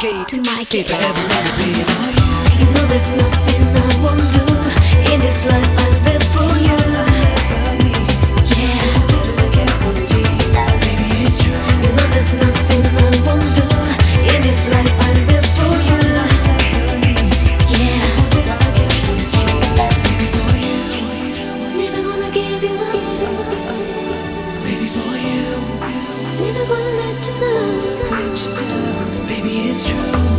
to my kid. Be forever and be for You know there's nothing I won't do in this life. I'll live for you. Yeah, this I guarantee. Baby, it's true. you know there's nothing I won't do in this life. I'll live for you. Yeah, This I guarantee. Baby, for you. never gonna give you up. Baby, for you. Never gonna let you down. Baby, it's true.